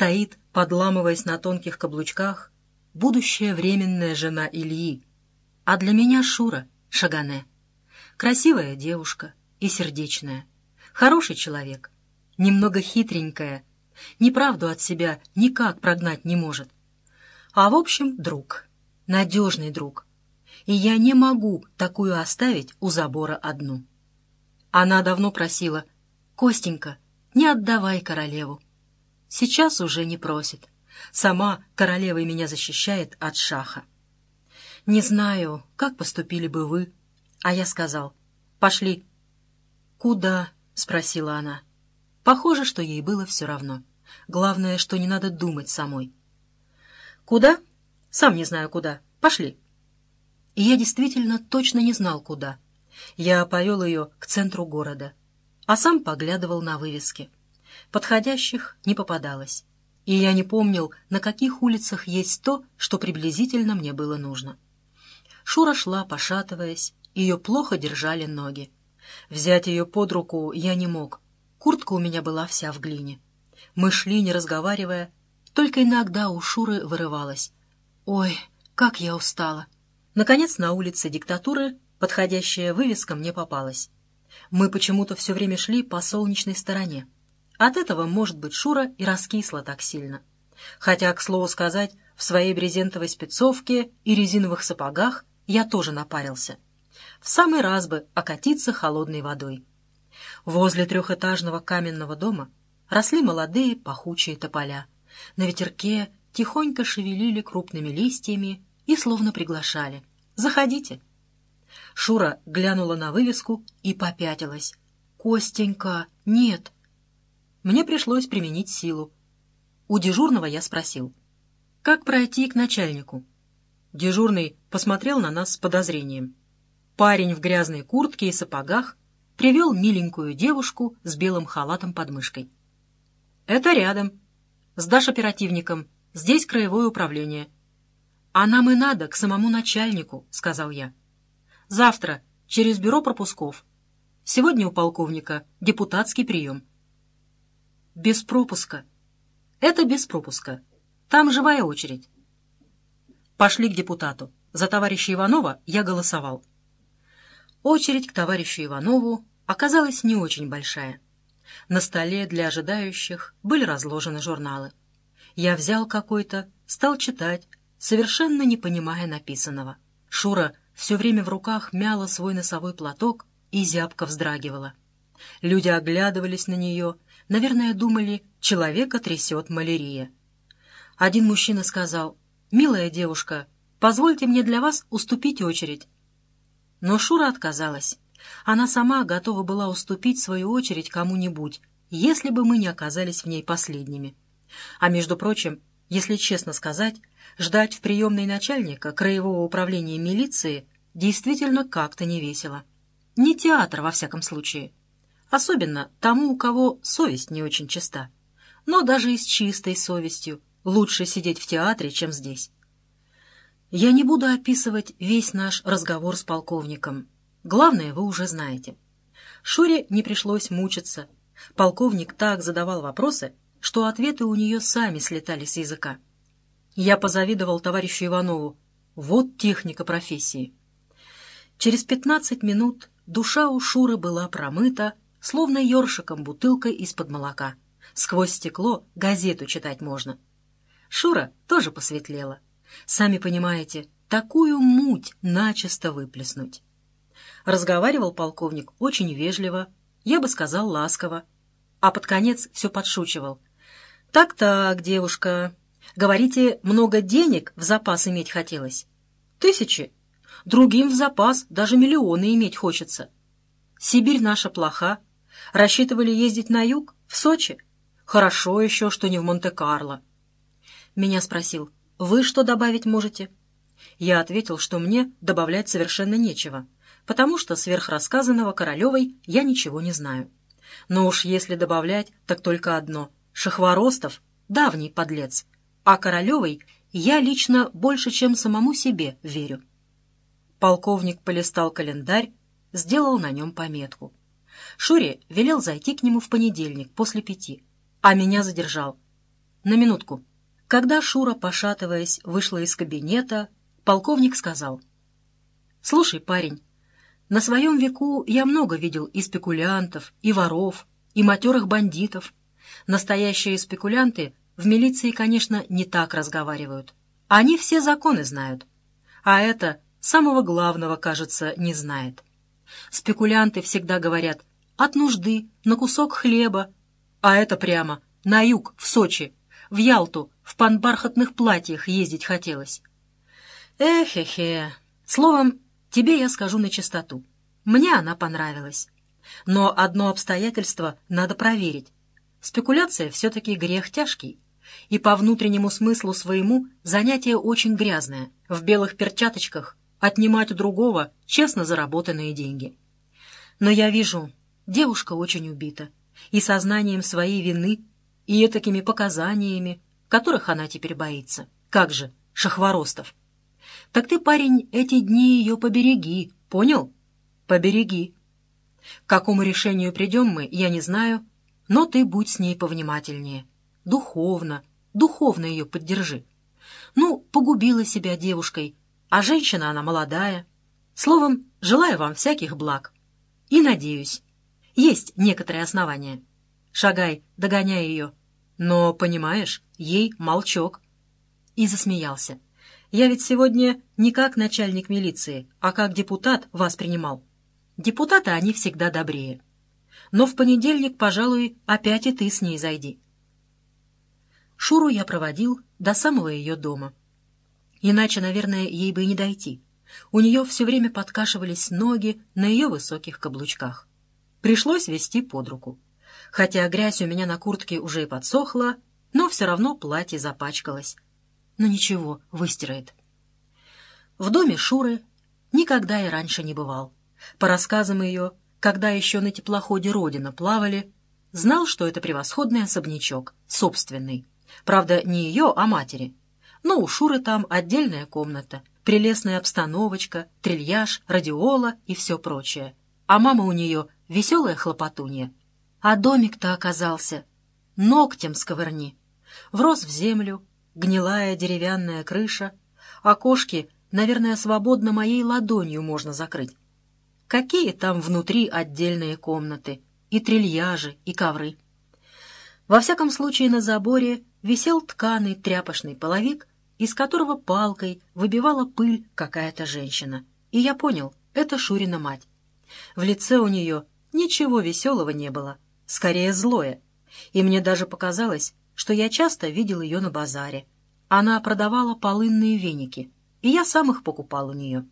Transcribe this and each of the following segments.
стоит, подламываясь на тонких каблучках, будущая временная жена Ильи. А для меня Шура Шагане. Красивая девушка и сердечная. Хороший человек, немного хитренькая, неправду от себя никак прогнать не может. А в общем, друг, надежный друг. И я не могу такую оставить у забора одну. Она давно просила: «Костенька, не отдавай королеву». Сейчас уже не просит. Сама королева меня защищает от шаха. Не знаю, как поступили бы вы. А я сказал: «Пошли». «Куда?» — спросила она. Похоже, что ей было все равно. Главное, что не надо думать самой. «Куда? Сам не знаю куда. Пошли». И я действительно точно не знал, куда. Я повел ее к центру города, а сам поглядывал на вывески. Подходящих не попадалось, и я не помнил, на каких улицах есть то, что приблизительно мне было нужно. Шура шла, пошатываясь, ее плохо держали ноги. Взять ее под руку я не мог, куртка у меня была вся в глине. Мы шли, не разговаривая, только иногда у Шуры вырывалось: «Ой, как я устала». Наконец, на улице Диктатуры подходящая вывеска мне попалась. Мы почему-то все время шли по солнечной стороне. От этого, может быть, Шура и раскисла так сильно. Хотя, к слову сказать, в своей брезентовой спецовке и резиновых сапогах я тоже напарился. В самый раз бы окатиться холодной водой. Возле трехэтажного каменного дома росли молодые пахучие тополя. На ветерке тихонько шевелили крупными листьями и словно приглашали: «Заходите». Шура глянула на вывеску и попятилась. «Костенька, нет». Мне пришлось применить силу. У дежурного я спросил: «Как пройти к начальнику?» Дежурный посмотрел на нас с подозрением. Парень в грязной куртке и сапогах привел миленькую девушку с белым халатом под мышкой. «Это рядом. Сдашь оперативником. Здесь краевое управление». «А нам и надо к самому начальнику», — сказал я. «Завтра через бюро пропусков. Сегодня у полковника депутатский прием». «Без пропуска». «Это без пропуска. Там живая очередь». Пошли к депутату. За товарища Иванова я голосовал. Очередь к товарищу Иванову оказалась не очень большая. На столе для ожидающих были разложены журналы. Я взял какой-то, стал читать, совершенно не понимая написанного. Шура все время в руках мяла свой носовой платок и зябко вздрагивала. Люди оглядывались на нее, наверное, думали, человека трясет малярия. Один мужчина сказал: «Милая девушка, позвольте мне для вас уступить очередь». Но Шура отказалась. Она сама готова была уступить свою очередь кому-нибудь, если бы мы не оказались в ней последними. А между прочим, если честно сказать, ждать в приемной начальника краевого управления милиции действительно как-то не весело. Не театр, во всяком случае. Особенно тому, у кого совесть не очень чиста. Но даже и с чистой совестью лучше сидеть в театре, чем здесь. Я не буду описывать весь наш разговор с полковником. Главное вы уже знаете. Шуре не пришлось мучиться. Полковник так задавал вопросы, что ответы у нее сами слетали с языка. Я позавидовал товарищу Иванову. Вот техника профессии. Через 15 минут душа у Шуры была промыта, словно ёршиком бутылкой из-под молока. Сквозь стекло газету читать можно. Шура тоже посветлела. Сами понимаете, такую муть начисто выплеснуть. Разговаривал полковник очень вежливо, я бы сказал, ласково, а под конец все подшучивал. «Так-так, девушка, говорите, много денег в запас иметь хотелось? 1000. Другим в запас даже миллионы иметь хочется. Сибирь наша плоха. Рассчитывали ездить на юг, в Сочи? Хорошо еще, что не в Монте-Карло». Меня спросил: «Вы что добавить можете?» Я ответил, что мне добавлять совершенно нечего, потому что сверх рассказанного Королевой я ничего не знаю. Но уж если добавлять, так только одно: Шахворостов — давний подлец, а Королевой я лично больше, чем самому себе верю. Полковник полистал календарь, сделал на нем пометку. Шуре велел зайти к нему в понедельник после 5, а меня задержал. на минутку». Когда Шура, пошатываясь, вышла из кабинета, полковник сказал: «Слушай, парень, на своем веку я много видел и спекулянтов, и воров, и матерых бандитов. Настоящие спекулянты в милиции, конечно, не так разговаривают. Они все законы знают. А это самого главного, кажется, не знает. Спекулянты всегда говорят: от нужды, на кусок хлеба. А это прямо на юг, в Сочи, в Ялту, в панбархатных платьях ездить хотелось. Эхе-хе. Словом, тебе я скажу на чистоту. Мне она понравилась. Но одно обстоятельство надо проверить. Спекуляция все-таки грех тяжкий. И по внутреннему смыслу своему занятие очень грязное. В белых перчаточках отнимать у другого честно заработанные деньги. Но я вижу, девушка очень убита. И сознанием своей вины, и этакими показаниями, которых она теперь боится. Как же, Шахворостов. Так ты, парень, эти дни ее побереги, понял? Побереги. К какому решению придем мы, я не знаю, но ты будь с ней повнимательнее. Духовно ее поддержи. Ну, погубила себя девушкой, а женщина она молодая. Словом, желаю вам всяких благ. И надеюсь, есть некоторые основания. Шагай, догоняй ее. Но, понимаешь, ей молчок». И засмеялся. «Я ведь сегодня не как начальник милиции, а как депутат вас принимал. Депутаты они всегда добрее. Но в понедельник, пожалуй, опять и ты с ней зайди». Шуру я проводил до самого ее дома. Иначе, наверное, ей бы и не дойти. У нее все время подкашивались ноги на ее высоких каблучках. Пришлось вести под руку. Хотя грязь у меня на куртке уже и подсохла, но все равно платье запачкалось. Но ничего, выстирает. В доме Шуры никогда я раньше не бывал. По рассказам ее, когда еще на теплоходе «Родина» плавали, знал, что это превосходный особнячок, собственный. Правда, не ее, а матери. Но у Шуры там отдельная комната, прелестная обстановочка, трильяж, радиола и все прочее. А мама у нее веселая хлопотунья. А домик-то оказался ногтем сковырни. Врос в землю, гнилая деревянная крыша, окошки, наверное, свободно моей ладонью можно закрыть. Какие там внутри отдельные комнаты, и трильяжи, и ковры. Во всяком случае, на заборе висел тканый тряпочный половик, из которого палкой выбивала пыль какая-то женщина. И я понял, это Шурина мать. В лице у нее ничего веселого не было, скорее злое. И мне даже показалось, что я часто видел ее на базаре. Она продавала полынные веники, и я сам их покупал у нее.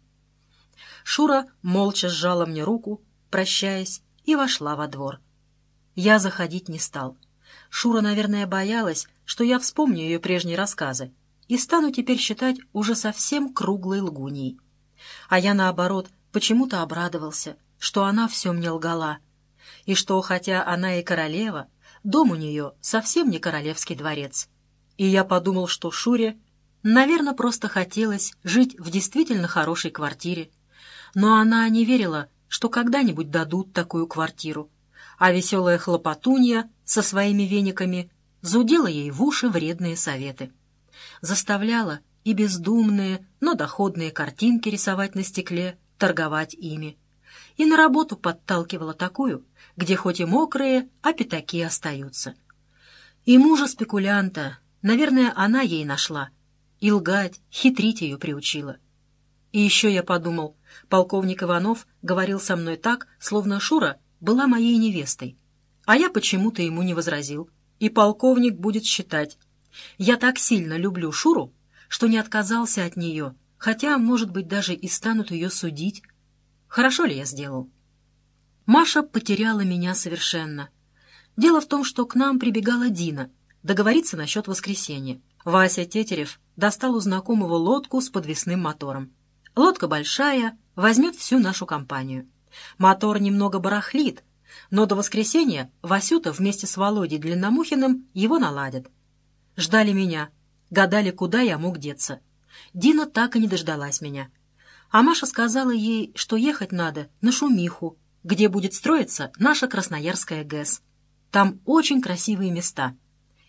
Шура молча сжала мне руку, прощаясь, и вошла во двор. Я заходить не стал. Шура, наверное, боялась, что я вспомню ее прежние рассказы и стану теперь считать уже совсем круглой лгуньей. А я, наоборот, почему-то обрадовался, что она все мне лгала, и что, хотя она и королева, дом у нее совсем не королевский дворец. И я подумал, что Шуре, наверное, просто хотелось жить в действительно хорошей квартире, но она не верила, что когда-нибудь дадут такую квартиру, а веселая хлопотунья со своими вениками зудела ей в уши вредные советы. Заставляла и бездумные, но доходные картинки рисовать на стекле, торговать ими. И на работу подталкивала такую, где хоть и мокрые, а пятаки остаются. И мужа-спекулянта, наверное, она ей нашла, и лгать, хитрить ее приучила. И еще я подумал, полковник Иванов говорил со мной так, словно Шура была моей невестой. А я почему-то ему не возразил. И полковник будет считать. Я так сильно люблю Шуру, что не отказался от нее, хотя, может быть, даже и станут ее судить. Хорошо ли я сделал? Маша потеряла меня совершенно. Дело в том, что к нам прибегала Дина договориться насчет воскресенья. Вася Тетерев достал у знакомого лодку с подвесным мотором. Лодка большая, возьмет всю нашу компанию. Мотор немного барахлит, но до воскресенья Васюта вместе с Володей Длинномухиным его наладят. Ждали меня, гадали, куда я мог деться. Дина так и не дождалась меня. А Маша сказала ей, что ехать надо на Шумиху, где будет строиться наша Красноярская ГЭС. Там очень красивые места.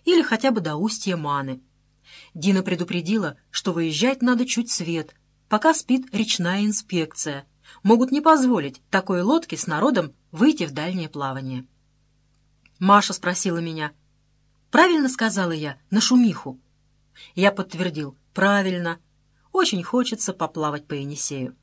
или хотя бы до устья Маны. Дина предупредила, что выезжать надо чуть свет, пока спит речная инспекция. Могут не позволить такой лодке с народом выйти в дальнее плавание. Маша спросила меня: «Правильно сказала я, на шумиху?» Я подтвердил: «Правильно. Очень хочется поплавать по Енисею».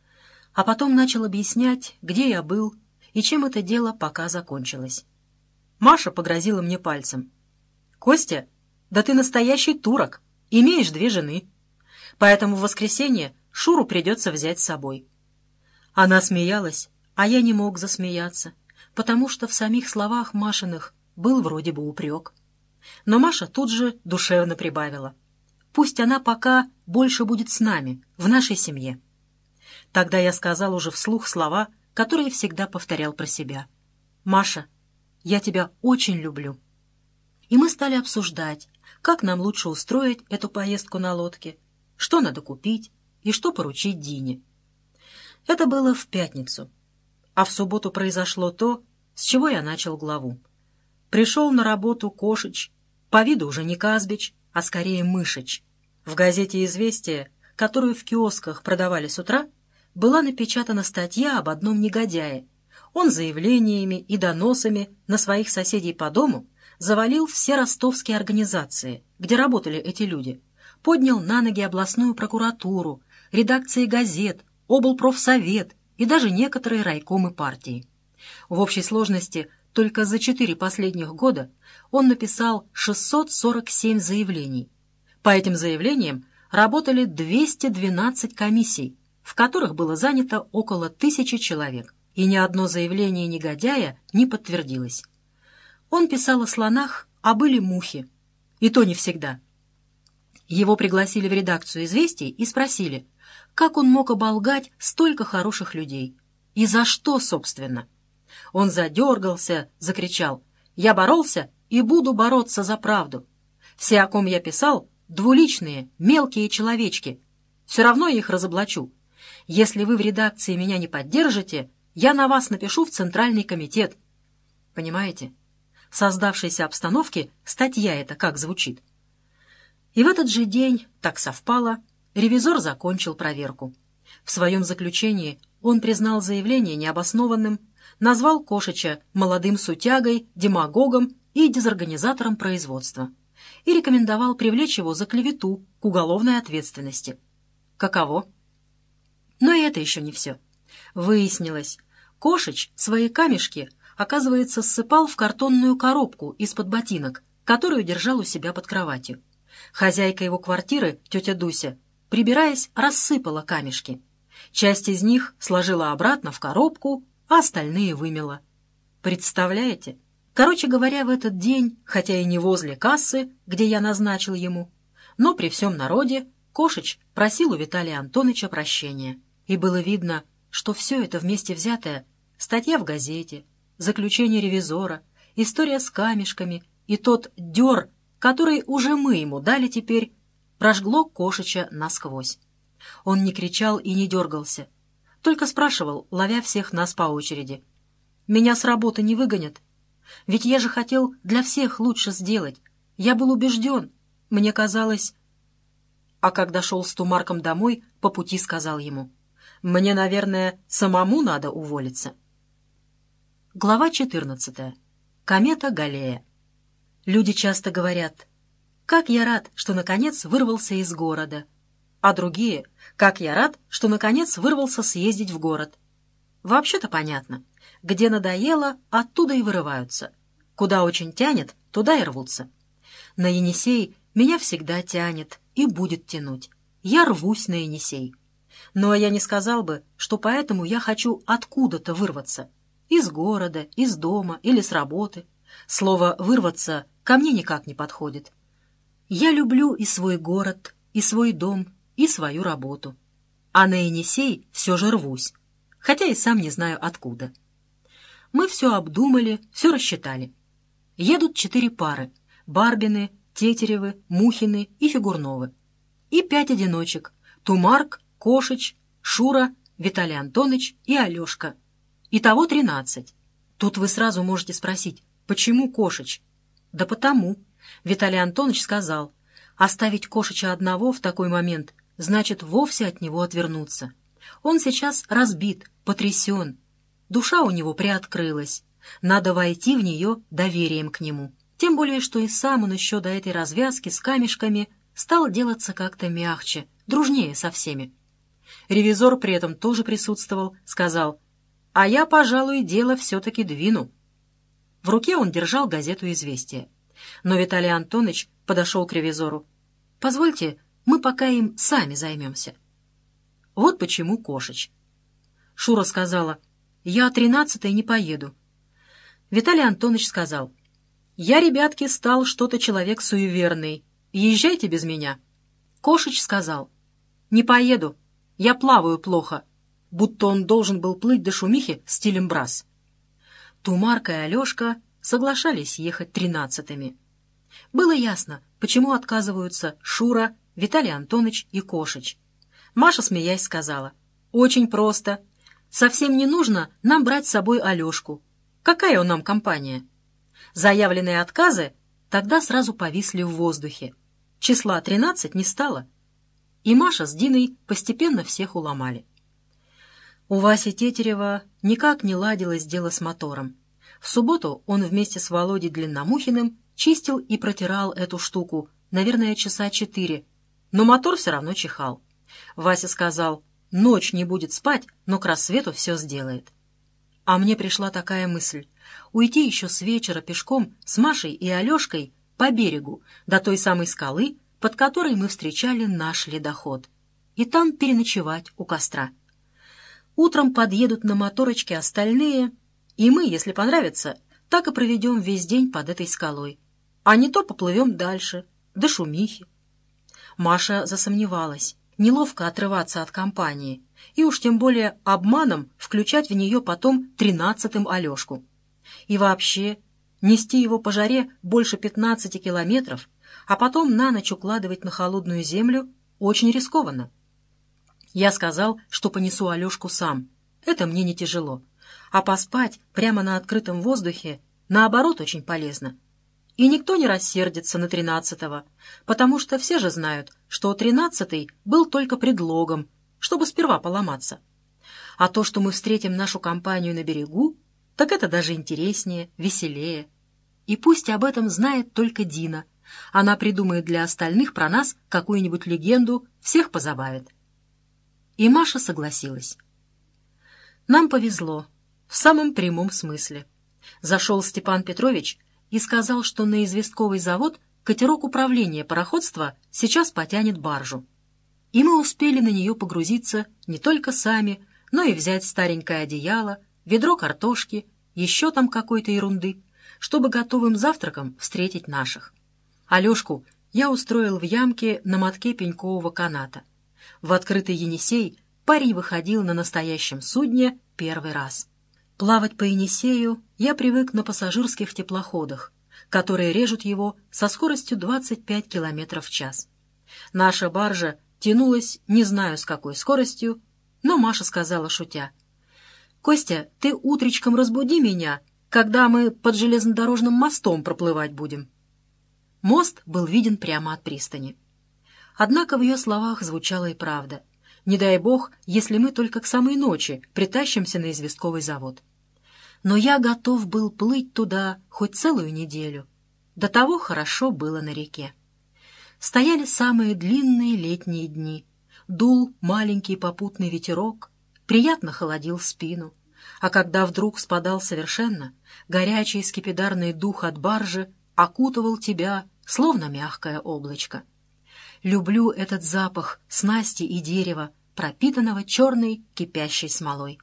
А потом начал объяснять, где я был и чем это дело пока закончилось. Маша погрозила мне пальцем: «Костя, да ты настоящий турок, имеешь 2 жены. Поэтому в воскресенье Шуру придется взять с собой». Она смеялась, а я не мог засмеяться, потому что в самих словах Машиных был вроде бы упрек. Но Маша тут же душевно прибавила: «Пусть она пока больше будет с нами, в нашей семье». Тогда я сказал уже вслух слова, которые всегда повторял про себя: «Маша, я тебя очень люблю». И мы стали обсуждать, как нам лучше устроить эту поездку на лодке, что надо купить и что поручить Дине. Это было в пятницу, а в субботу произошло то, с чего я начал главу. Пришел на работу Кошич, по виду уже не Казбич, а скорее Мышич. В газете «Известия», которую в киосках продавали с утра, была напечатана статья об одном негодяе. Он заявлениями и доносами на своих соседей по дому завалил все ростовские организации, где работали эти люди, поднял на ноги областную прокуратуру, редакции газет, облпрофсовет и даже некоторые райкомы партии. В общей сложности только за 4 последних года он написал 647 заявлений. По этим заявлениям работали 212 комиссий, в которых было занято около 1000 человек, и ни одно заявление негодяя не подтвердилось. Он писал о слонах, а были мухи, и то не всегда. Его пригласили в редакцию «Известий» и спросили, как он мог оболгать столько хороших людей, и за что, собственно. Он задергался, закричал: «Я боролся и буду бороться за правду. Все, о ком я писал, двуличные, мелкие человечки. Все равно я их разоблачу. Если вы в редакции меня не поддержите, я на вас напишу в Центральный комитет». Понимаете? В создавшейся обстановке статья эта как звучит. И в этот же день, так совпало, ревизор закончил проверку. В своем заключении он признал заявление необоснованным, назвал Кошича молодым сутягой, демагогом и дезорганизатором производства и рекомендовал привлечь его за клевету к уголовной ответственности. Каково? Но и это еще не все. Выяснилось, Кошич свои камешки, оказывается, ссыпал в картонную коробку из-под ботинок, которую держал у себя под кроватью. Хозяйка его квартиры, тетя Дуся, прибираясь, рассыпала камешки. Часть из них сложила обратно в коробку, а остальные вымела. Представляете? Короче говоря, в этот день, хотя и не возле кассы, где я назначил ему, но при всем народе Кошич просил у Виталия Антоновича прощения. И было видно, что все это вместе взятое — статья в газете, заключение ревизора, история с камешками и тот дёр, который уже мы ему дали теперь, прожгло Кошича насквозь. Он не кричал и не дергался, только спрашивал, ловя всех нас по очереди: «Меня с работы не выгонят? Ведь я же хотел для всех лучше сделать. Я был убежден. Мне казалось...» А когда шел с Тумарком домой, по пути сказал ему: «Мне, наверное, самому надо уволиться». Глава 14. Комета Галлея. Люди часто говорят: «Как я рад, что наконец вырвался из города», а другие: «Как я рад, что наконец вырвался съездить в город». Вообще-то понятно. Где надоело, оттуда и вырываются. Куда очень тянет, туда и рвутся. На Енисей меня всегда тянет и будет тянуть. Я рвусь на Енисей. Но я не сказал бы, что поэтому я хочу откуда-то вырваться. Из города, из дома или с работы. Слово «вырваться» ко мне никак не подходит. Я люблю и свой город, и свой дом, и свою работу. А на Енисей все же рвусь, хотя и сам не знаю откуда. Мы все обдумали, все рассчитали. Едут 4 пары: Барбины, Тетеревы, Мухины и Фигурновы. И 5 одиночек: Тумарк, Кошич, Шура, Виталий Антонович и Алешка. Итого 13. Тут вы сразу можете спросить: почему Кошич? Да потому. Виталий Антонович сказал, оставить Кошича одного в такой момент значит вовсе от него отвернуться. Он сейчас разбит, потрясен. Душа у него приоткрылась. Надо войти в нее доверием к нему. Тем более, что и сам он еще до этой развязки с камешками стал делаться как-то мягче, дружнее со всеми. Ревизор при этом тоже присутствовал, сказал, «А я, пожалуй, дело все-таки двину». В руке он держал газету «Известия». Но Виталий Антонович подошел к ревизору. «Позвольте, мы пока им сами займемся». Вот почему Кошич. Шура сказала, «Я 13-й не поеду». Виталий Антонович сказал, «Я, ребятки, стал что-то человек суеверный. Езжайте без меня». Кошич сказал, «Не поеду. Я плаваю плохо», будто он должен был плыть до шумихи стилем брас. Тумарка и Алешка соглашались ехать 13-ми. Было ясно, почему отказываются Шура, Виталий Антонович и Кошич. Маша, смеясь, сказала, «Очень просто. Совсем не нужно нам брать с собой Алешку. Какая он нам компания?» Заявленные отказы тогда сразу повисли в воздухе. Числа 13 не стало. И Маша с Диной постепенно всех уломали. У Васи Тетерева никак не ладилось дело с мотором. В субботу он вместе с Володей Длинномухиным чистил и протирал эту штуку, наверное, часа 4, но мотор все равно чихал. Вася сказал, ночь не будет спать, но к рассвету все сделает. А мне пришла такая мысль — уйти еще с вечера пешком с Машей и Алешкой по берегу до той самой скалы, под которой мы встречали наш ледоход, и там переночевать у костра. Утром подъедут на моторочке остальные, и мы, если понравится, так и проведем весь день под этой скалой, а не то поплывем дальше, до шумихи. Маша засомневалась. Неловко отрываться от компании, и уж тем более обманом включать в нее потом 13-м Алешку. И вообще, нести его по жаре больше 15 километров, а потом на ночь укладывать на холодную землю очень рискованно. Я сказал, что понесу Алешку сам. Это мне не тяжело. А поспать прямо на открытом воздухе, наоборот, очень полезно. И никто не рассердится на 13-го, потому что все же знают, что 13-й был только предлогом, чтобы сперва поломаться. А то, что мы встретим нашу компанию на берегу, так это даже интереснее, веселее. И пусть об этом знает только Дина. Она придумает для остальных про нас какую-нибудь легенду, всех позабавит. И Маша согласилась. Нам повезло, в самом прямом смысле. Зашел Степан Петрович и сказал, что на известковый завод катерок управления пароходства сейчас потянет баржу. И мы успели на нее погрузиться не только сами, но и взять старенькое одеяло, ведро картошки, еще там какой-то ерунды, чтобы готовым завтраком встретить наших. Алешку я устроил в ямке на мотке пенькового каната. В открытый Енисей парень выходил на настоящем судне первый раз. Плавать по Енисею я привык на пассажирских теплоходах, которые режут его со скоростью 25 км в час. Наша баржа тянулась не знаю с какой скоростью, но Маша сказала, шутя, «Костя, ты утречком разбуди меня, когда мы под железнодорожным мостом проплывать будем». Мост был виден прямо от пристани. Однако в ее словах звучала и правда. Не дай бог, если мы только к самой ночи притащимся на известковый завод. Но я готов был плыть туда хоть целую неделю. До того хорошо было на реке. Стояли самые длинные летние дни. Дул маленький попутный ветерок, приятно холодил спину. А когда вдруг спадал совершенно, горячий скипидарный дух от баржи окутывал тебя, словно мягкое облачко. Люблю этот запах снасти и дерева, пропитанного черной кипящей смолой.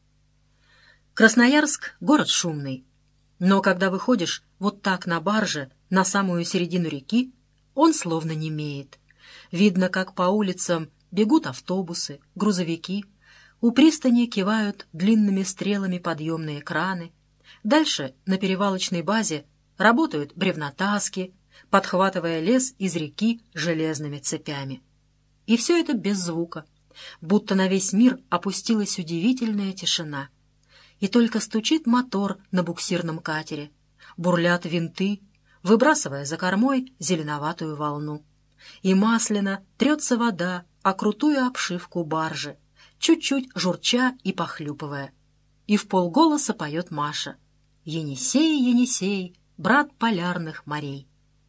Красноярск — город шумный, но когда выходишь вот так на барже на самую середину реки, он словно немеет. Видно, как по улицам бегут автобусы, грузовики, у пристани кивают длинными стрелами подъемные краны, дальше на перевалочной базе работают бревнотаски, подхватывая лес из реки железными цепями. И все это без звука, будто на весь мир опустилась удивительная тишина. И только стучит мотор на буксирном катере, бурлят винты, выбрасывая за кормой зеленоватую волну. И масляно трется вода о крутую обшивку баржи, чуть-чуть журча и похлюпывая. И вполголоса поет Маша: «Енисей, Енисей, брат полярных морей».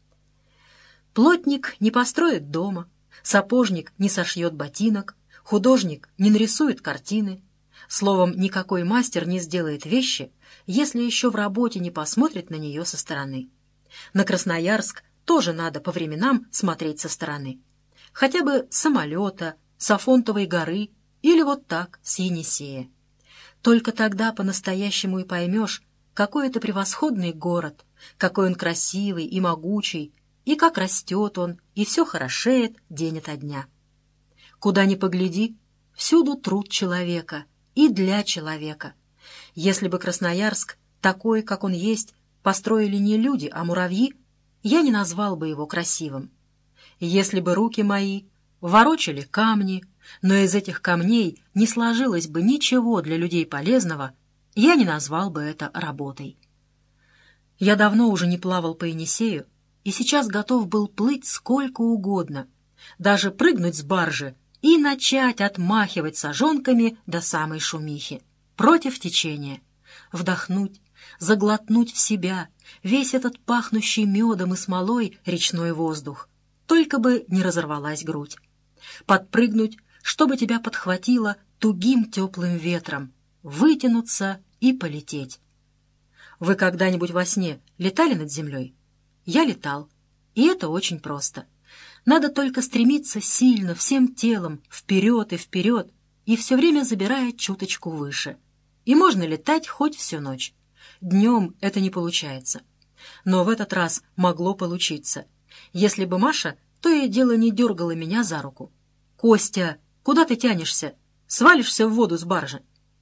Плотник не построит дома, сапожник не сошьет ботинок, художник не нарисует картины. Словом, никакой мастер не сделает вещи, если еще в работе не посмотрит на нее со стороны. На Красноярск тоже надо по временам смотреть со стороны. Хотя бы с самолета, с Афонтовой горы или вот так, с Енисея. Только тогда по-настоящему и поймешь, какой это превосходный город, какой он красивый и могучий, и как растет он, и все хорошеет день ото дня. Куда ни погляди, всюду труд человека и для человека. Если бы Красноярск, такой, как он есть, построили не люди, а муравьи, я не назвал бы его красивым. Если бы руки мои ворочали камни, но из этих камней не сложилось бы ничего для людей полезного, я не назвал бы это работой. Я давно уже не плавал по Енисею, и сейчас готов был плыть сколько угодно, даже прыгнуть с баржи и начать отмахивать сажонками до самой шумихи, против течения, вдохнуть, заглотнуть в себя весь этот пахнущий медом и смолой речной воздух, только бы не разорвалась грудь, подпрыгнуть, чтобы тебя подхватило тугим теплым ветром, вытянуться и полететь. Вы когда-нибудь во сне летали над землей? Я летал, и это очень просто. Надо только стремиться сильно, всем телом, вперед, и все время забирая чуточку выше. И можно летать хоть всю ночь. Днем это не получается. Но в этот раз могло получиться. Если бы Маша то и дело не дергала меня за руку. «Костя, куда ты тянешься? Свалишься в воду с баржи».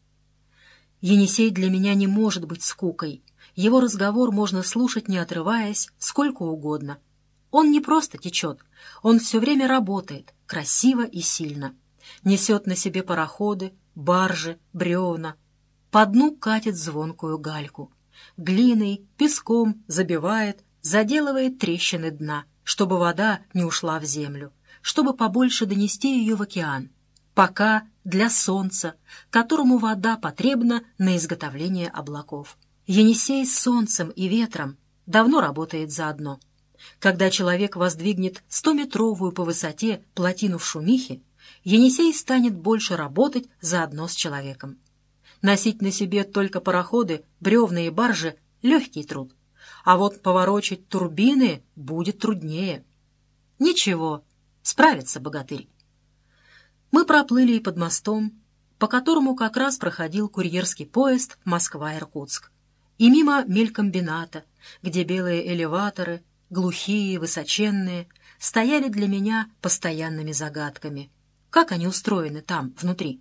Енисей для меня не может быть скукой. Его разговор можно слушать, не отрываясь, сколько угодно. Он не просто течет, он все время работает, красиво и сильно. Несет на себе пароходы, баржи, бревна. По дну катит звонкую гальку. Глиной, песком забивает, заделывает трещины дна, чтобы вода не ушла в землю, чтобы побольше донести ее в океан. Пока для солнца, которому вода потребна на изготовление облаков. Енисей с солнцем и ветром давно работает заодно. Когда человек воздвигнет 100-метровую по высоте плотину в Шумихе, Енисей станет больше работать заодно с человеком. Носить на себе только пароходы, бревна и баржи — легкий труд, а вот поворочить турбины будет труднее. Ничего, справится богатырь. Мы проплыли и под мостом, по которому как раз проходил курьерский поезд Москва-Иркутск, и мимо мелькомбината, где белые элеваторы, глухие, высоченные, стояли для меня постоянными загадками. Как они устроены там, внутри?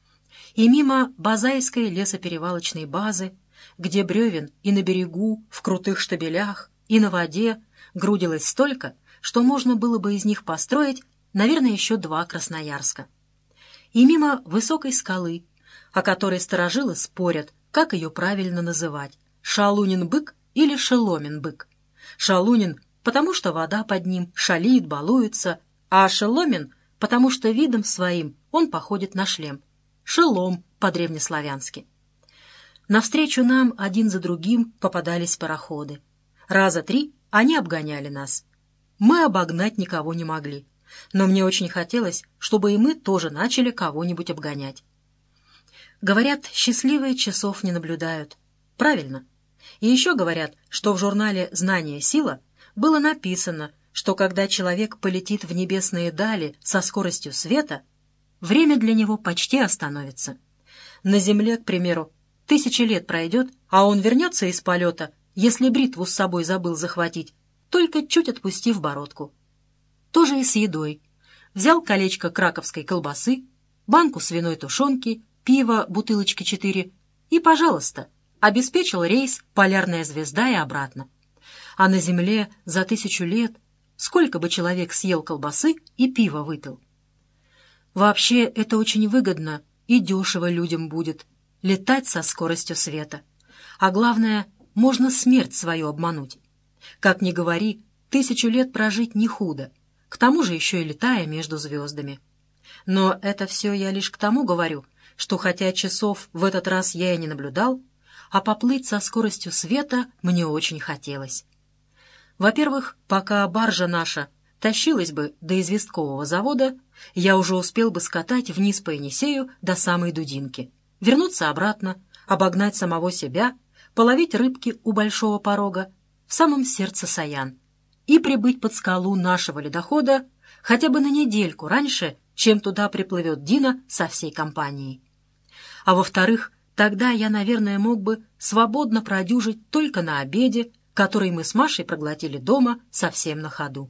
И мимо Базайской лесоперевалочной базы, где бревен и на берегу, в крутых штабелях, и на воде грудилось столько, что можно было бы из них построить, наверное, еще 2 Красноярска. И мимо высокой скалы, о которой старожилы спорят, как ее правильно называть — Шалунин-бык или Шеломин-бык. Шалунин, потому что вода под ним шалит, балуется, а Шеломин, потому что видом своим он походит на шлем. Шелом по-древнеславянски. Навстречу нам один за другим попадались пароходы. Раза 3 они обгоняли нас. Мы обогнать никого не могли, но мне очень хотелось, чтобы и мы тоже начали кого-нибудь обгонять. Говорят, счастливые часов не наблюдают. Правильно. И еще говорят, что в журнале «Знание. Сила» было написано, что когда человек полетит в небесные дали со скоростью света, время для него почти остановится. На Земле, к примеру, 1000 лет пройдет, а он вернется из полета, если бритву с собой забыл захватить, только чуть отпустив бородку. То же и с едой. Взял колечко краковской колбасы, банку свиной тушенки, пиво, бутылочки 4 и, пожалуйста, обеспечил рейс «Полярная звезда» и обратно. А на Земле за 1000 лет сколько бы человек съел колбасы и пиво выпил? Вообще, это очень выгодно и дешево людям будет летать со скоростью света. А главное, можно смерть свою обмануть. Как ни говори, 1000 лет прожить не худо, к тому же еще и летая между звездами. Но это все я лишь к тому говорю, что хотя часов в этот раз я и не наблюдал, а поплыть со скоростью света мне очень хотелось. Во-первых, пока баржа наша тащилась бы до известкового завода, я уже успел бы скатать вниз по Енисею до самой Дудинки, вернуться обратно, обогнать самого себя, половить рыбки у большого порога в самом сердце Саян и прибыть под скалу нашего ледохода хотя бы на недельку раньше, чем туда приплывет Дина со всей компанией. А во-вторых, тогда я, наверное, мог бы свободно продюжить только на обеде, который мы с Машей проглотили дома совсем на ходу.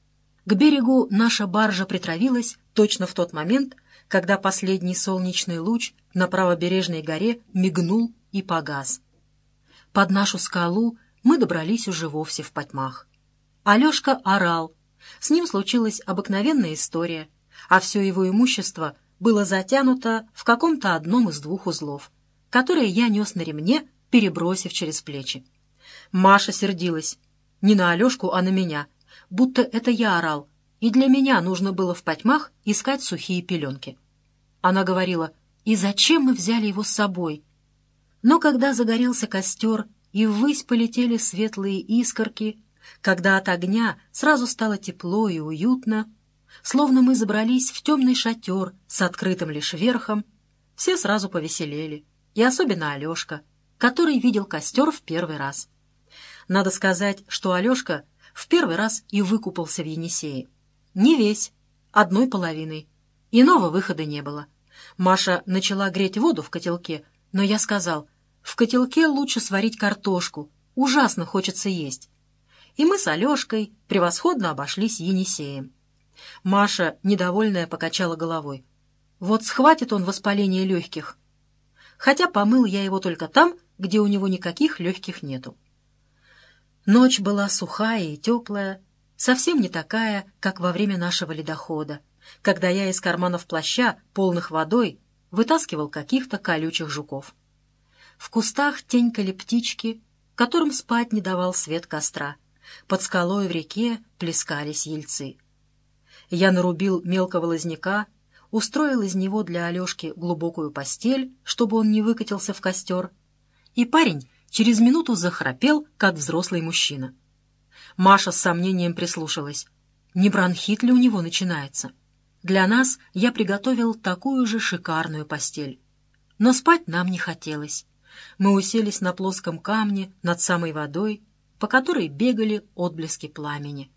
К берегу наша баржа притравилась точно в тот момент, когда последний солнечный луч на правобережной горе мигнул и погас. Под нашу скалу мы добрались уже вовсе впотьмах. Алешка орал. С ним случилась обыкновенная история, а все его имущество было затянуто в каком-то одном из 2 узлов, которые я нес на ремне, перебросив через плечи. Маша сердилась. Не на Алешку, а на меня, будто это я орал, и для меня нужно было впотьмах искать сухие пеленки. Она говорила: «И зачем мы взяли его с собой?» Но когда загорелся костер и ввысь полетели светлые искорки, когда от огня сразу стало тепло и уютно, словно мы забрались в темный шатер с открытым лишь верхом, все сразу повеселели, и особенно Алешка, который видел костер в первый раз. Надо сказать, что Алешка в первый раз и выкупался в Енисее. Не весь, 1/2. Иного выхода не было. Маша начала греть воду в котелке, но я сказал: «В котелке лучше сварить картошку, ужасно хочется есть». И мы с Алешкой превосходно обошлись Енисеем. Маша, недовольная, покачала головой. Вот схватит он воспаление легких. Хотя помыл я его только там, где у него никаких легких нету. Ночь была сухая и теплая, совсем не такая, как во время нашего ледохода, когда я из карманов плаща, полных водой, вытаскивал каких-то колючих жуков. В кустах тенькали птички, которым спать не давал свет костра. Под скалой в реке плескались ельцы. Я нарубил мелкого лозняка, устроил из него для Алешки глубокую постель, чтобы он не выкатился в костер, и парень через минуту захрапел, как взрослый мужчина. Маша с сомнением прислушалась. Не бронхит ли у него начинается? Для нас я приготовил такую же шикарную постель. Но спать нам не хотелось. Мы уселись на плоском камне над самой водой, по которой бегали отблески пламени.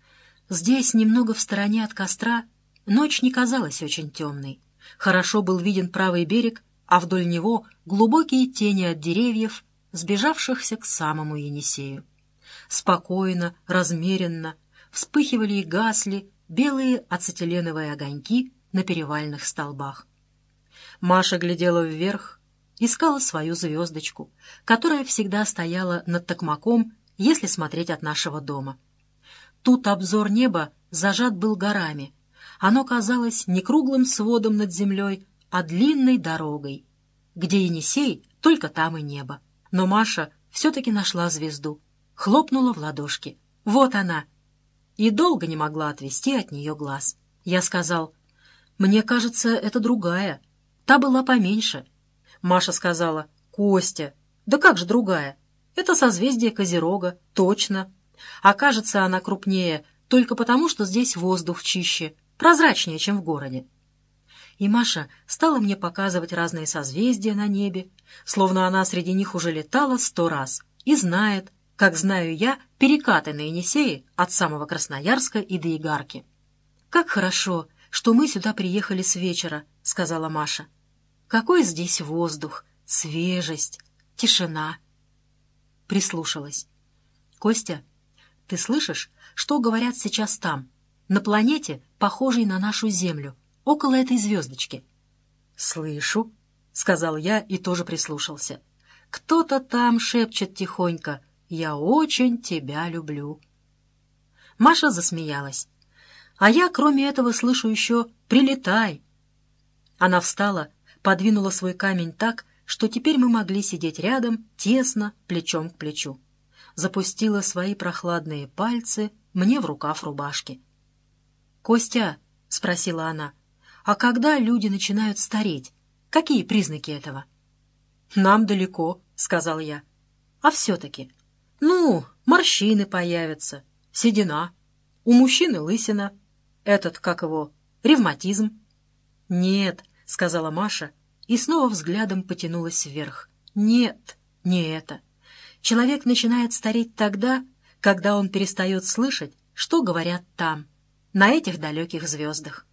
Здесь, немного в стороне от костра, ночь не казалась очень темной. Хорошо был виден правый берег, а вдоль него глубокие тени от деревьев, сбежавшихся к самому Енисею. Спокойно, размеренно вспыхивали и гасли белые ацетиленовые огоньки на перевальных столбах. Маша глядела вверх, искала свою звездочку, которая всегда стояла над токмаком, если смотреть от нашего дома. Тут обзор неба зажат был горами. Оно казалось не круглым сводом над землей, а длинной дорогой. Где Енисей, только там и небо. Но Маша все-таки нашла звезду, хлопнула в ладошки. Вот она! И долго не могла отвести от нее глаз. Я сказал: «Мне кажется, это другая. Та была поменьше». Маша сказала: «Костя, да как же другая? Это созвездие Козерога, точно. А кажется, она крупнее только потому, что здесь воздух чище, прозрачнее, чем в городе». И Маша стала мне показывать разные созвездия на небе, словно она среди них уже летала 100 раз и знает, как знаю я, перекаты на Енисее от самого Красноярска и до Игарки. «Как хорошо, что мы сюда приехали с вечера», — сказала Маша. «Какой здесь воздух, свежесть, тишина». Прислушалась. «Костя, ты слышишь, что говорят сейчас там, на планете, похожей на нашу Землю, около этой звездочки?» «Слышу», — сказал я и тоже прислушался. «Кто-то там шепчет тихонько: я очень тебя люблю». Маша засмеялась. «А я, кроме этого, слышу еще: прилетай». Она встала, подвинула свой камень так, что теперь мы могли сидеть рядом, тесно, плечом к плечу. запустила свои прохладные пальцы мне в рукав рубашки. «Костя», — спросила она, — «а когда люди начинают стареть? Какие признаки этого?» «Нам далеко», — сказал я. «А все-таки?» «Ну, морщины появятся, седина. У мужчины лысина. Этот, как его, ревматизм». «Нет», — сказала Маша, и снова взглядом потянулась вверх. «Нет, не это. Человек начинает стареть тогда, когда он перестает слышать, что говорят там, на этих далеких звездах».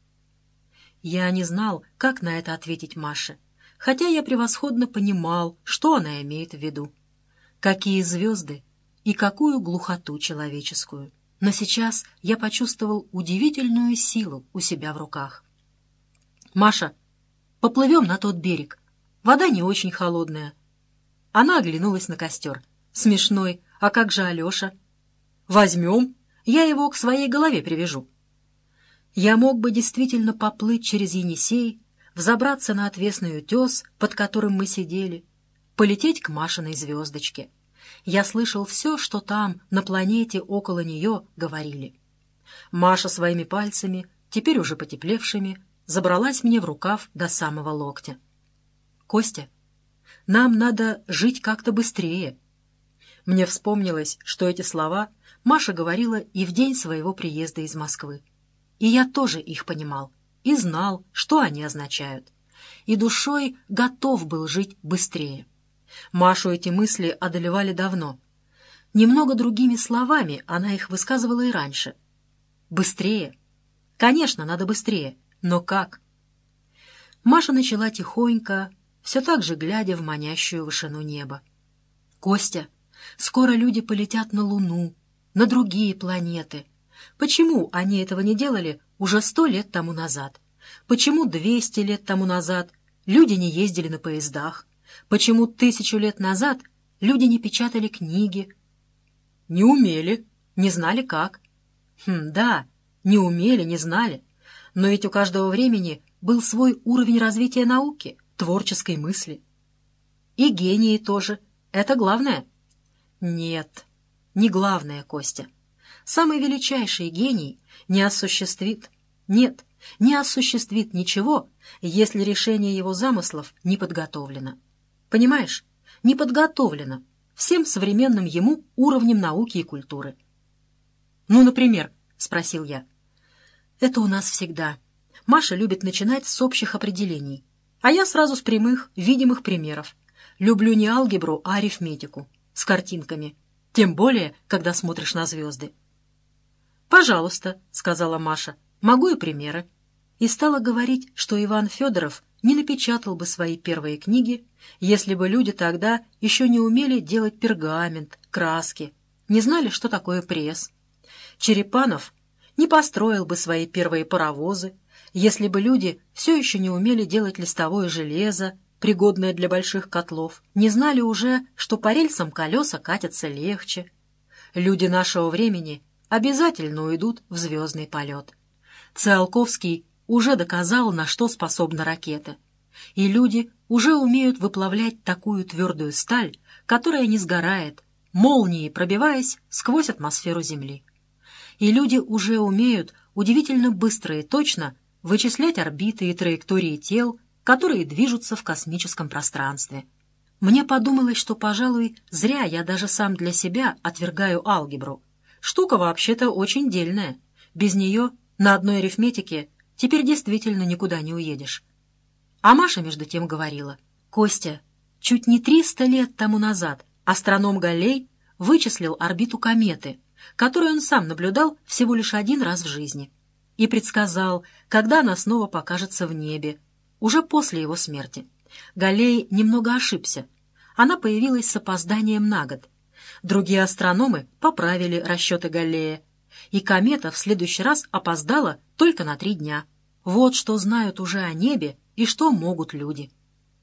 Я не знал, как на это ответить Маше, хотя я превосходно понимал, что она имеет в виду. Какие звезды и какую глухоту человеческую. Но сейчас я почувствовал удивительную силу у себя в руках. «Маша, поплывем на тот берег. Вода не очень холодная». Она оглянулась на костер. «Смешной. А как же Алеша?» «Возьмем. Я его к своей голове привяжу». Я мог бы действительно поплыть через Енисей, взобраться на отвесный утес, под которым мы сидели, полететь к Машиной звездочке. Я слышал все, что там, на планете, около нее, говорили. Маша своими пальцами, теперь уже потеплевшими, забралась мне в рукав до самого локтя. «Костя, нам надо жить как-то быстрее». Мне вспомнилось, что эти слова Маша говорила и в день своего приезда из Москвы. И я тоже их понимал и знал, что они означают. И душой готов был жить быстрее. Машу эти мысли одолевали давно. Немного другими словами она их высказывала и раньше. Быстрее. Конечно, надо быстрее. Но как? Маша начала тихонько, все так же глядя в манящую вышину неба. «Костя, скоро люди полетят на Луну, на другие планеты. Почему они этого не делали уже 100 лет тому назад? Почему 200 лет тому назад люди не ездили на поездах? Почему 1000 лет назад люди не печатали книги?» «Не умели, не знали как». Да, не умели, не знали. Но ведь у каждого времени был свой уровень развития науки, творческой мысли. И гении тоже. Это главное? Нет, не главное, Костя. Самый величайший гений не осуществит ничего, если решение его замыслов не подготовлено. Понимаешь? Не подготовлено всем современным ему уровнем науки и культуры. «Ну, например?» — спросил я. «Это у нас всегда. Маша любит начинать с общих определений, а я сразу с прямых, видимых примеров. Люблю не алгебру, а арифметику, с картинками, тем более, когда смотришь на звезды». «Пожалуйста», — сказала Маша, — «могу и примеры». И стала говорить, что Иван Федоров не напечатал бы свои первые книги, если бы люди тогда еще не умели делать пергамент, краски, не знали, что такое пресс. Черепанов не построил бы свои первые паровозы, если бы люди все еще не умели делать листовое железо, пригодное для больших котлов, не знали уже, что по рельсам колеса катятся легче. Люди нашего времени обязательно уйдут в звездный полет. Циолковский уже доказал, на что способна ракета. И люди уже умеют выплавлять такую твердую сталь, которая не сгорает, молнией пробиваясь сквозь атмосферу Земли. И люди уже умеют удивительно быстро и точно вычислять орбиты и траектории тел, которые движутся в космическом пространстве. Мне подумалось, что, пожалуй, зря я даже сам для себя отвергаю алгебру. Штука вообще-то очень дельная. Без нее на одной арифметике теперь действительно никуда не уедешь. А Маша между тем говорила: «Костя, чуть не 300 лет тому назад астроном Галлей вычислил орбиту кометы, которую он сам наблюдал всего лишь один раз в жизни, и предсказал, когда она снова покажется в небе, уже после его смерти. Галлей немного ошибся. Она появилась с опозданием на год. Другие астрономы поправили расчеты Галлея, и комета в следующий раз опоздала только на 3 дня. Вот что знают уже о небе и что могут люди».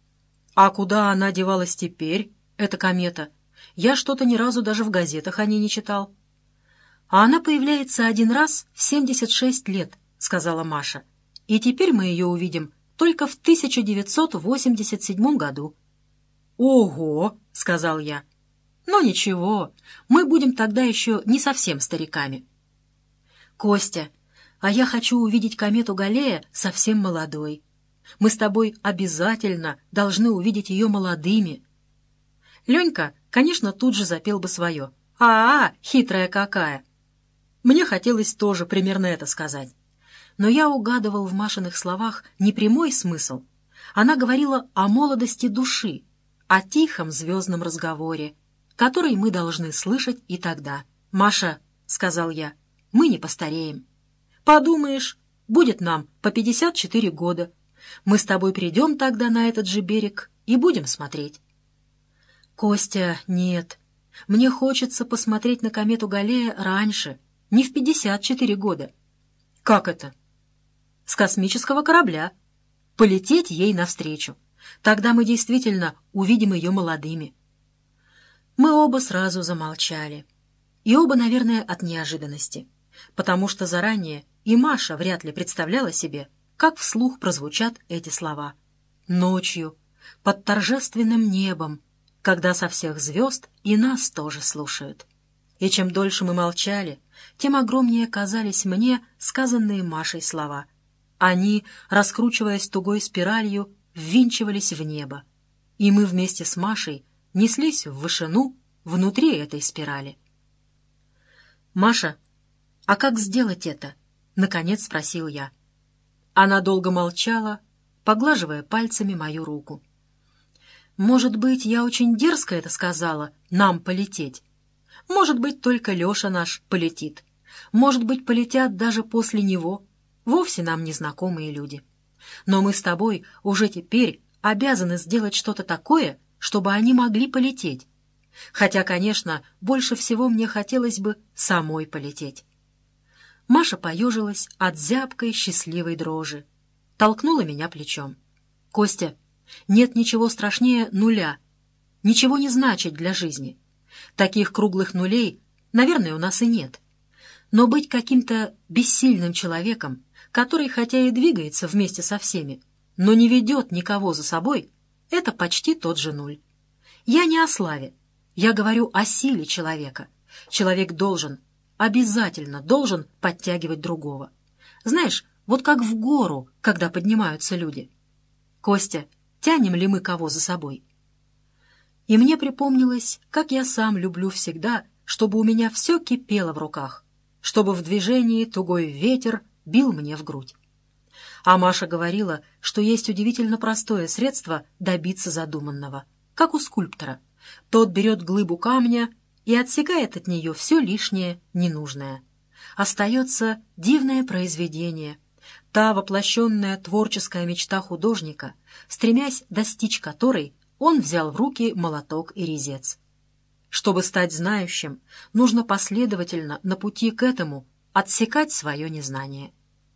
«А куда она девалась теперь, эта комета? Я что-то ни разу даже в газетах о ней не читал». «А она появляется один раз в 76 лет», — сказала Маша. «И теперь мы ее увидим только в 1987 году». «Ого!» — сказал я. Но ничего, мы будем тогда еще не совсем стариками. Костя, а я хочу увидеть комету Галлея совсем молодой. Мы с тобой обязательно должны увидеть ее молодыми. Ленька, конечно, тут же запел бы свое. Хитрая какая! Мне хотелось тоже примерно это сказать. Но я угадывал в Машиных словах не прямой смысл. Она говорила о молодости души, о тихом звездном разговоре, который мы должны слышать и тогда. «Маша», — сказал я, — «мы не постареем. Подумаешь, будет нам по 54 года. Мы с тобой придем тогда на этот же берег и будем смотреть». «Костя, нет. Мне хочется посмотреть на комету Галлея раньше, не в 54 года». «Как это?» «С космического корабля. Полететь ей навстречу. Тогда мы действительно увидим ее молодыми». Мы оба сразу замолчали. И оба, наверное, от неожиданности. Потому что заранее и Маша вряд ли представляла себе, как вслух прозвучат эти слова. Ночью, под торжественным небом, когда со всех звезд и нас тоже слушают. И чем дольше мы молчали, тем огромнее казались мне сказанные Машей слова. Они, раскручиваясь тугой спиралью, ввинчивались в небо. И мы вместе с Машей неслись в вышину внутри этой спирали. «Маша, а как сделать это?» — наконец спросил я. Она долго молчала, поглаживая пальцами мою руку. «Может быть, я очень дерзко это сказала, нам полететь. Может быть, только Леша наш полетит. Может быть, полетят даже после него, вовсе нам незнакомые люди. Но мы с тобой уже теперь обязаны сделать что-то такое, чтобы они могли полететь. Хотя, конечно, больше всего мне хотелось бы самой полететь». Маша поежилась от зябкой счастливой дрожи, толкнула меня плечом. «Костя, нет ничего страшнее нуля. Ничего не значит для жизни. Таких круглых нулей, наверное, у нас и нет. Но быть каким-то бессильным человеком, который хотя и двигается вместе со всеми, но не ведет никого за собой, это почти тот же нуль. Я не о славе. Я говорю о силе человека. Человек должен, обязательно должен подтягивать другого. Знаешь, вот как в гору, когда поднимаются люди. Костя, тянем ли мы кого за собой? И мне припомнилось, как я сам люблю всегда, чтобы у меня все кипело в руках, чтобы в движении тугой ветер бил мне в грудь. А Маша говорила, что есть удивительно простое средство добиться задуманного, как у скульптора. Тот берет глыбу камня и отсекает от нее все лишнее, ненужное. Остается дивное произведение, та воплощенная творческая мечта художника, стремясь достичь которой он взял в руки молоток и резец. Чтобы стать знающим, нужно последовательно на пути к этому отсекать свое незнание.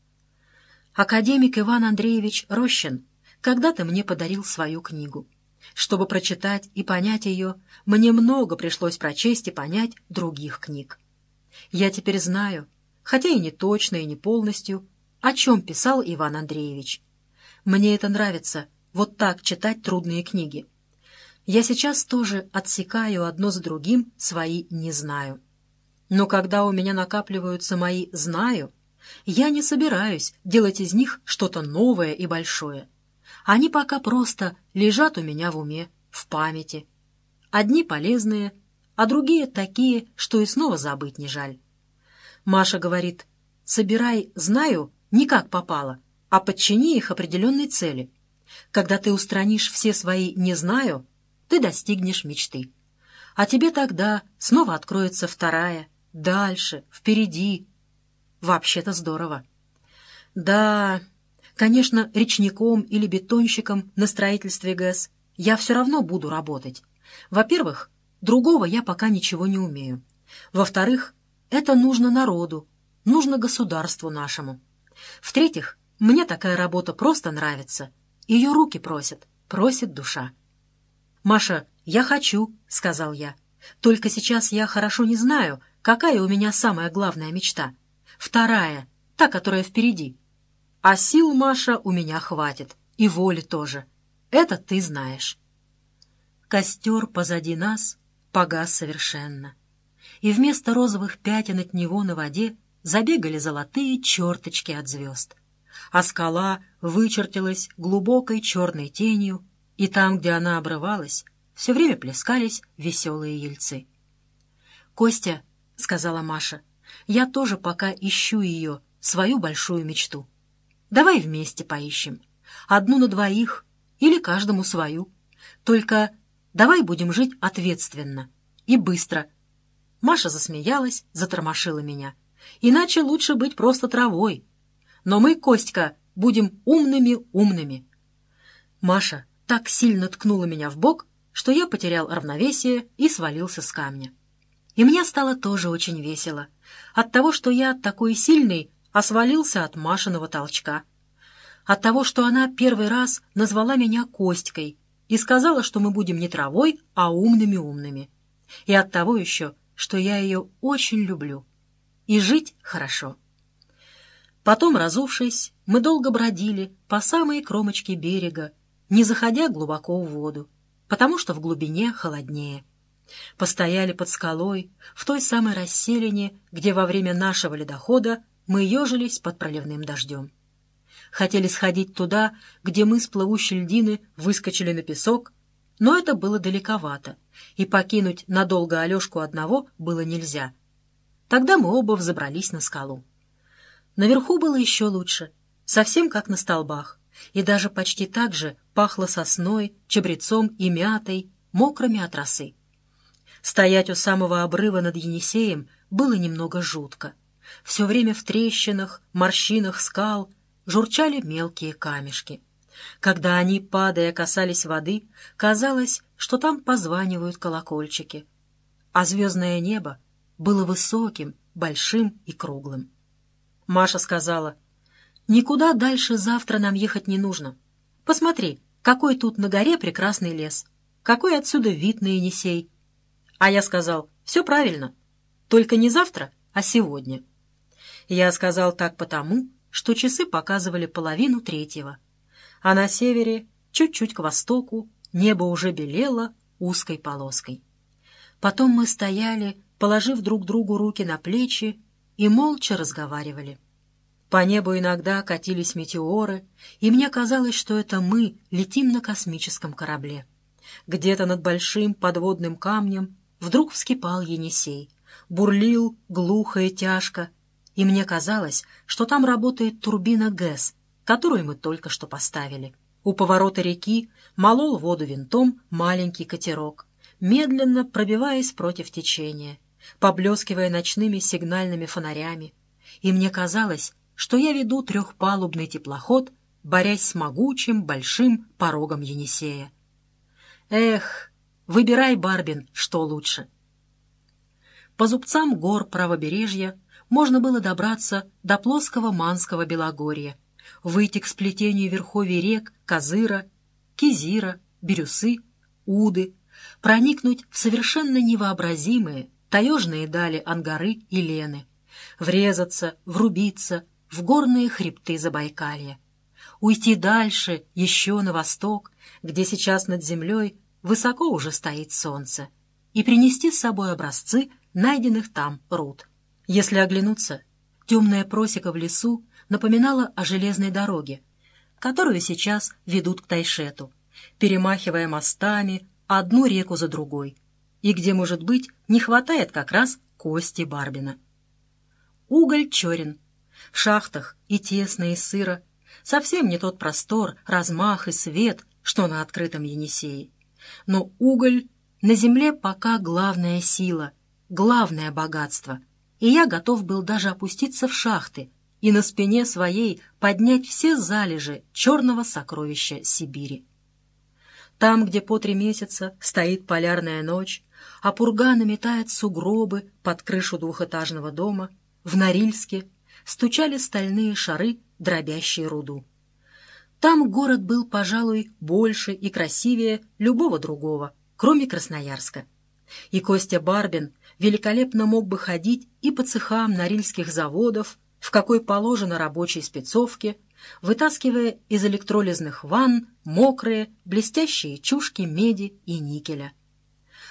Академик Иван Андреевич Рощин когда-то мне подарил свою книгу. Чтобы прочитать и понять ее, мне много пришлось прочесть и понять других книг. Я теперь знаю, хотя и не точно, и не полностью, о чем писал Иван Андреевич. Мне это нравится, вот так читать трудные книги. Я сейчас тоже отсекаю одно за другим свои «не знаю». Но когда у меня накапливаются мои «знаю», я не собираюсь делать из них что-то новое и большое. Они пока просто лежат у меня в уме, в памяти. Одни полезные, а другие такие, что и снова забыть не жаль. Маша говорит: «Собирай «знаю» не как попало, а подчини их определенной цели. Когда ты устранишь все свои «не знаю», ты достигнешь мечты. А тебе тогда снова откроется вторая, дальше, впереди. Вообще-то здорово». Да, конечно, речником или бетонщиком на строительстве ГЭС я все равно буду работать. Во-первых, другого я пока ничего не умею. Во-вторых, это нужно народу, нужно государству нашему. В-третьих, мне такая работа просто нравится. Ее руки просят, просит душа. «Маша, я хочу», — сказал я. «Только сейчас я хорошо не знаю, какая у меня самая главная мечта. Вторая, та, которая впереди. А сил, Маша, у меня хватит. И воли тоже. Это ты знаешь». Костер позади нас погас совершенно. И вместо розовых пятен от него на воде забегали золотые черточки от звезд. А скала вычертилась глубокой черной тенью, и там, где она обрывалась, все время плескались веселые ельцы. «Костя», — сказала Маша, — «я тоже пока ищу ее, свою большую мечту. Давай вместе поищем. Одну на двоих или каждому свою. Только давай будем жить ответственно и быстро». Маша засмеялась, затормошила меня. «Иначе лучше быть просто травой. Но мы, Костька, будем умными». Маша так сильно ткнула меня в бок, что я потерял равновесие и свалился с камня. И мне стало тоже очень весело от того, что я такой сильный, а свалился от Машиного толчка. От того, что она первый раз назвала меня Костькой и сказала, что мы будем не травой, а умными. И от того еще, что я ее очень люблю. И жить хорошо. Потом, разувшись, мы долго бродили по самой кромочке берега, не заходя глубоко в воду, потому что в глубине холоднее. Постояли под скалой, в той самой расселине, где во время нашего ледохода мы ежились под проливным дождем. Хотели сходить туда, где мы с плывущей льдины выскочили на песок, но это было далековато, и покинуть надолго Алешку одного было нельзя. Тогда мы оба взобрались на скалу. Наверху было еще лучше, совсем как на столбах, и даже почти так же пахло сосной, чабрецом и мятой, мокрыми от росы. Стоять у самого обрыва над Енисеем было немного жутко. Все время в трещинах, морщинах скал журчали мелкие камешки. Когда они, падая, касались воды, казалось, что там позванивают колокольчики. А звездное небо было высоким, большим и круглым. Маша сказала: «Никуда дальше завтра нам ехать не нужно. Посмотри, какой тут на горе прекрасный лес, какой отсюда вид на Енисей». А я сказал: «Все правильно, только не завтра, а сегодня». Я сказал так потому, что часы показывали 2:30, а на севере, чуть-чуть к востоку, небо уже белело узкой полоской. Потом мы стояли, положив друг другу руки на плечи, и молча разговаривали. По небу иногда катились метеоры, и мне казалось, что это мы летим на космическом корабле. Где-то над большим подводным камнем вдруг вскипал Енисей, бурлил глухо и тяжко, и мне казалось, что там работает турбина ГЭС, которую мы только что поставили. У поворота реки молол воду винтом маленький катерок, медленно пробиваясь против течения, поблескивая ночными сигнальными фонарями, и мне казалось, что я веду трехпалубный теплоход, борясь с могучим большим порогом Енисея. Эх, выбирай, Барбин, что лучше. По зубцам гор правобережья можно было добраться до плоского Манского Белогорья, выйти к сплетению верховий рек Козыра, Кизира, Бирюсы, Уды, проникнуть в совершенно невообразимые таежные дали Ангары и Лены, врезаться, врубиться в горные хребты Забайкалья, уйти дальше, еще на восток, где сейчас над землей высоко уже стоит солнце, и принести с собой образцы найденных там руд. Если оглянуться, темная просека в лесу напоминала о железной дороге, которую сейчас ведут к Тайшету, перемахивая мостами одну реку за другой, и где, может быть, не хватает как раз Кости Барбина. Уголь черен. В шахтах и тесно, и сыро. Совсем не тот простор, размах и свет, что на открытом Енисее. Но уголь на земле пока главная сила, главное богатство, и я готов был даже опуститься в шахты и на спине своей поднять все залежи черного сокровища Сибири. Там, где по 3 месяца стоит полярная ночь, а пурга наметает сугробы под крышу двухэтажного дома, в Норильске стучали стальные шары, дробящие руду. Там город был, пожалуй, больше и красивее любого другого, кроме Красноярска. И Костя Барбин великолепно мог бы ходить и по цехам норильских заводов, в какой положено рабочей спецовке, вытаскивая из электролизных ванн мокрые, блестящие чушки меди и никеля.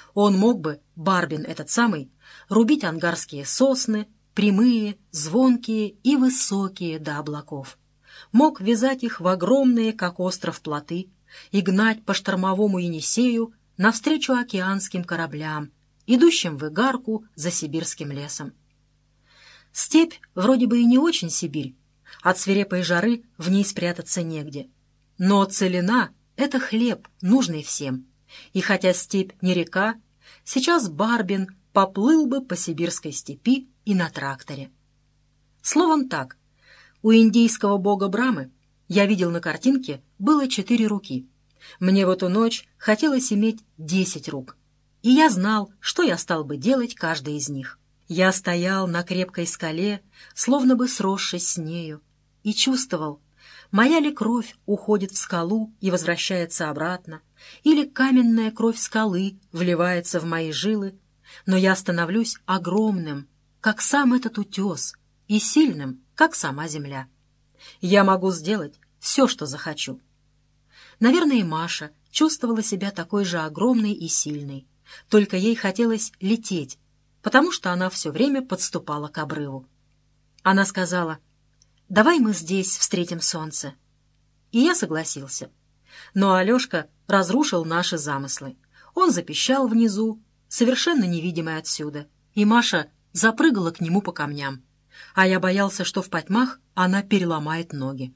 Он мог бы, Барбин этот самый, рубить ангарские сосны, прямые, звонкие и высокие до облаков. Мог вязать их в огромные, как остров, плоты и гнать по штормовому Енисею навстречу океанским кораблям, идущим в Игарку за сибирским лесом. Степь вроде бы и не очень Сибирь, от свирепой жары в ней спрятаться негде. Но целина — это хлеб, нужный всем. И хотя степь не река, сейчас Барбин поплыл бы по сибирской степи и на тракторе. Словом так, у индийского бога Брамы, я видел на картинке, было 4 руки. Мне в эту ночь хотелось иметь 10 рук. И я знал, что я стал бы делать каждой из них. Я стоял на крепкой скале, словно бы сросшись с нею, и чувствовал, моя ли кровь уходит в скалу и возвращается обратно, или каменная кровь скалы вливается в мои жилы, но я становлюсь огромным, как сам этот утес, и сильным, как сама земля. Я могу сделать все, что захочу. Наверное, и Маша чувствовала себя такой же огромной и сильной, только ей хотелось лететь, потому что она все время подступала к обрыву. Она сказала: «Давай мы здесь встретим солнце». И я согласился. Но Алешка разрушил наши замыслы. Он запищал внизу, совершенно невидимый отсюда, и Маша запрыгала к нему по камням. А я боялся, что в потьмах она переломает ноги.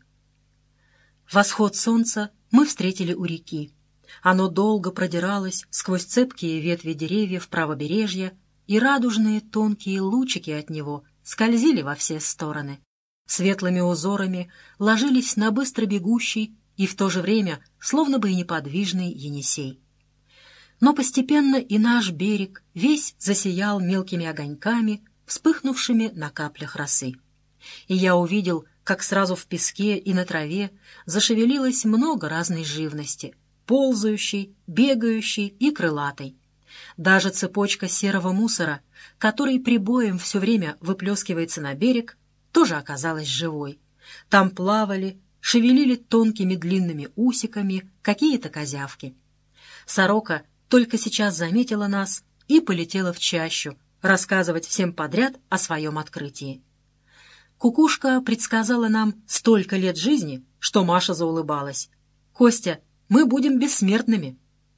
Восход солнца мы встретили у реки. Оно долго продиралось сквозь цепкие ветви деревьев правобережья, и радужные тонкие лучики от него скользили во все стороны. Светлыми узорами ложились на быстро бегущий и в то же время словно бы и неподвижный Енисей. Но постепенно и наш берег весь засиял мелкими огоньками, вспыхнувшими на каплях росы. И я увидел, как сразу в песке и на траве зашевелилось много разной живности, ползающей, бегающей и крылатой. Даже цепочка серого мусора, который прибоем все время выплескивается на берег, тоже оказалась живой. Там плавали, шевелили тонкими длинными усиками какие-то козявки. Сорока только сейчас заметила нас и полетела в чащу рассказывать всем подряд о своем открытии. Кукушка предсказала нам столько лет жизни, что Маша заулыбалась. «Костя, мы будем бессмертными».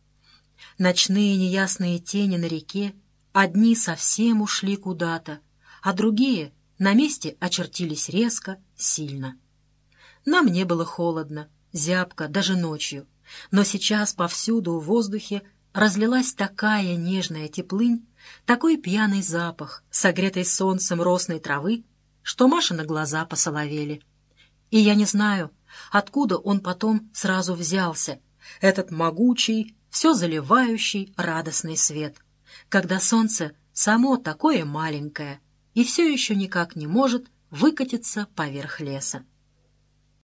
Ночные неясные тени на реке, одни совсем ушли куда-то, а другие на месте очертились резко, сильно. Нам не было холодно, зябко даже ночью, но сейчас повсюду в воздухе разлилась такая нежная теплынь, такой пьяный запах, согретой солнцем росной травы, что Машины глаза посоловели. И я не знаю, откуда он потом сразу взялся, этот могучий, все заливающий радостный свет, когда солнце само такое маленькое и все еще никак не может выкатиться поверх леса.